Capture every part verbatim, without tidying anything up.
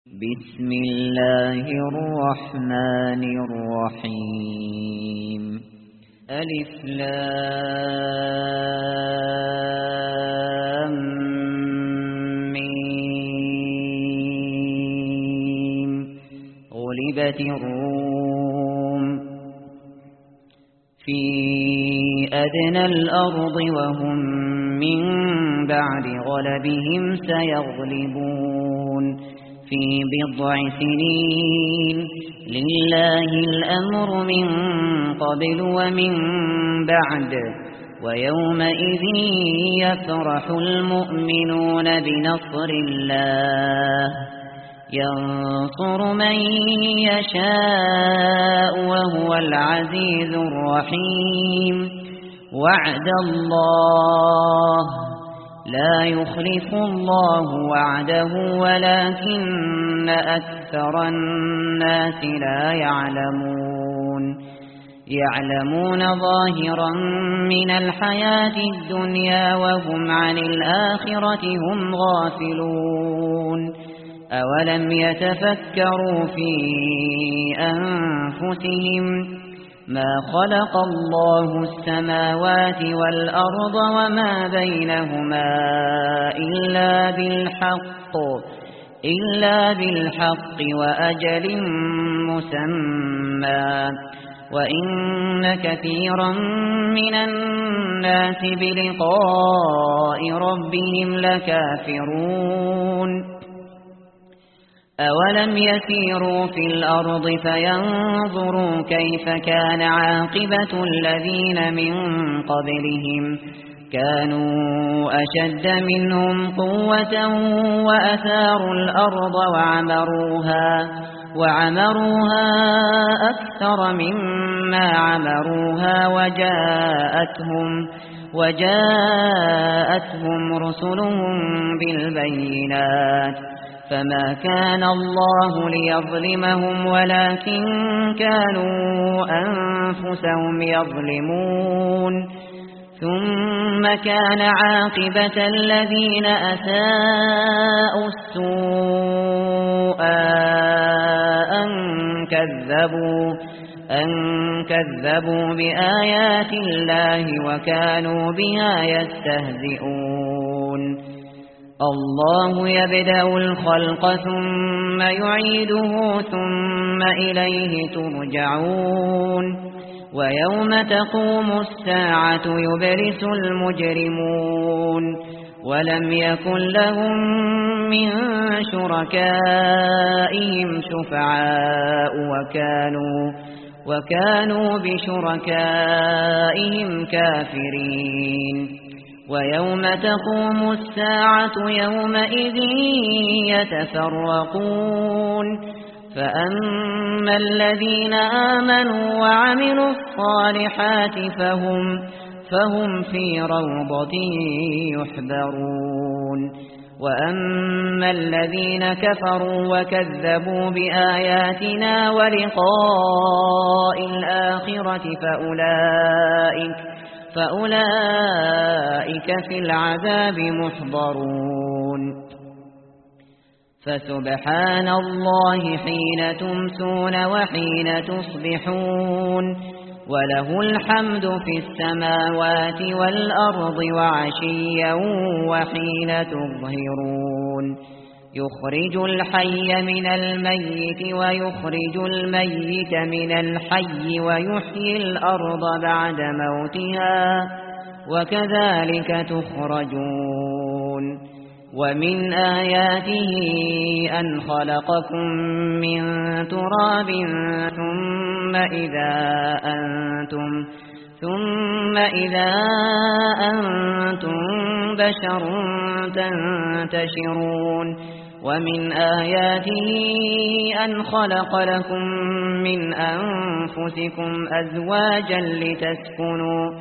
بسم الله الرحمن الرحيم ألف لام ميم غلبت الروم في أدنى الأرض وهم من بعد غلبهم سيغلبون في بضع سنين لله الأمر من قبل ومن بعد ويومئذ يفرح المؤمنون بنصر الله ينصر من يشاء وهو العزيز الرحيم وعد الله لا يخلف الله وعده ولكن أكثر الناس لا يعلمون يعلمون ظاهرا من الحياة الدنيا وهم عن الآخرة هم غافلون أولم يتفكروا في أنفسهم ما خلق الله السماوات والأرض وما بينهما إلا بالحق إلا بالحق وأجل مسمى وإن كثيرا من الناس بلقاء ربهم لكافرون أولم يسيروا في الأرض فينظروا كيف كان عاقبة الذين من قبلهم كانوا أشد منهم قوة وأثاروا الأرض وعمروها وعمروها أكثر مما عمروها وجاءتهم وجاءتهم رسلهم بالبينات فما كان الله ليظلمهم ولكن كانوا أنفسهم يظلمون ثم كان عاقبة الذين أساءوا السوء أن كذبوا أن كذبوا بآيات الله وكانوا بها يستهزئون الله يبدأ الخلق ثم يعيده ثم إليه ترجعون ويوم تقوم الساعة يبلس المجرمون ولم يكن لهم من شركائهم شفعاء وكانوا وكانوا بشركائهم كافرين ويوم تقوم الساعة يومئذ يتفرقون فأما الذين آمنوا وعملوا الصالحات فهم فهم في روضة يحبرون وأما الذين كفروا وكذبوا بآياتنا ولقاء الآخرة فأولئك فأولئك في العذاب محضرون فسبحان الله حين تمسون وحين تصبحون وله الحمد في السماوات والأرض وعشيا وحين تظهرون يخرج الحي من الميت ويخرج الميت من الحي ويحيي الأرض بعد موتها وكذلك تخرجون ومن آياته أن خلقكم من تراب ثم إذا أنتم ثم إذا أنتم بشر تنتشرون ومن آياته أن خلق لكم من أنفسكم أزواجا لتسكنوا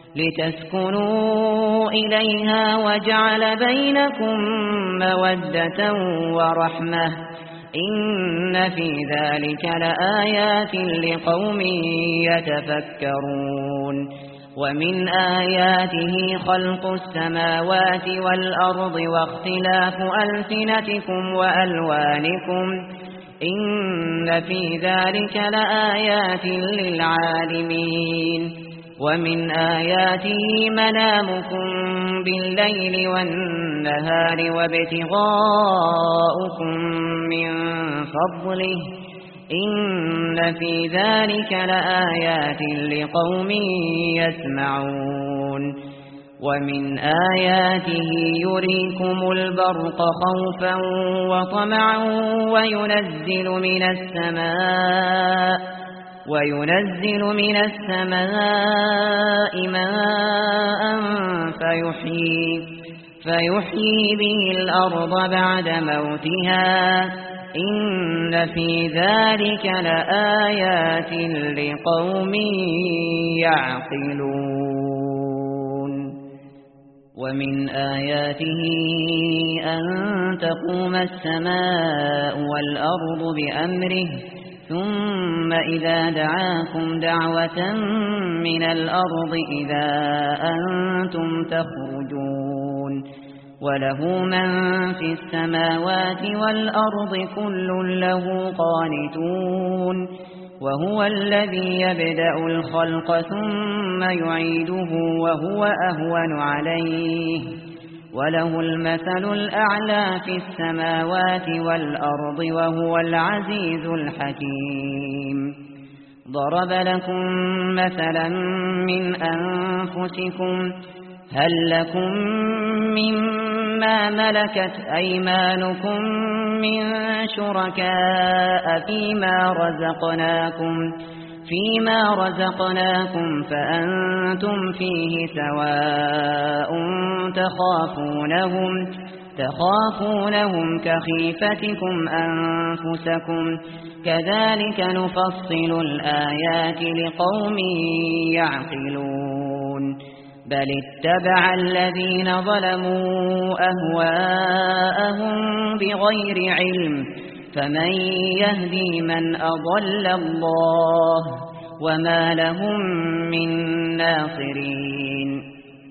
لتسكنوا إليها وجعل بينكم مودة ورحمة إن في ذلك لآيات لقوم يتفكرون ومن آياته خلق السماوات والأرض واختلاف ألسنتكم وألوانكم إن في ذلك لآيات للعالمين ومن آياته منامكم بالليل والنهار وابتغاؤكم من فضله إن في ذلك لآيات لقوم يسمعون ومن آياته يريكم البرق خوفا وطمعا وينزل من السماء وينزل من السماء ماء فيحيي فيحيي به الأرض بعد موتها إن في ذلك لآيات لقوم يعقلون ومن آياته أن تقوم السماء والأرض بأمره ثم إذا دعاكم دعوة من الأرض إذا أنتم تخرجون وله من في السماوات والأرض كل له قانتون وهو الذي يبدأ الخلق ثم يعيده وهو أهون عليه وله المثل الأعلى في السماوات والأرض وهو العزيز الحكيم ضرب لكم مثلا من أنفسكم هل لكم مما ملكت أيمانكم من شركاء فيما رزقناكم فيما رزقناكم فأنتم فيه سواء تخافونهم تخافونهم كخيفتكم أنفسكم كذلك نفصل الآيات لقوم يعقلون بل اتبع الذين ظلموا أهواءهم بغير علم فمن يهدي من أضل الله وما لهم من ناصرين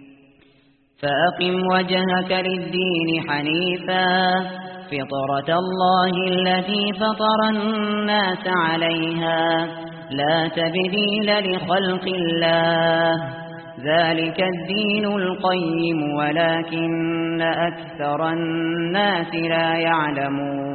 فأقم وجهك للدين حنيفا فطرة الله التي فطر الناس عليها لا تبديل لخلق الله ذلك الدين القيم ولكن أكثر الناس لا يعلمون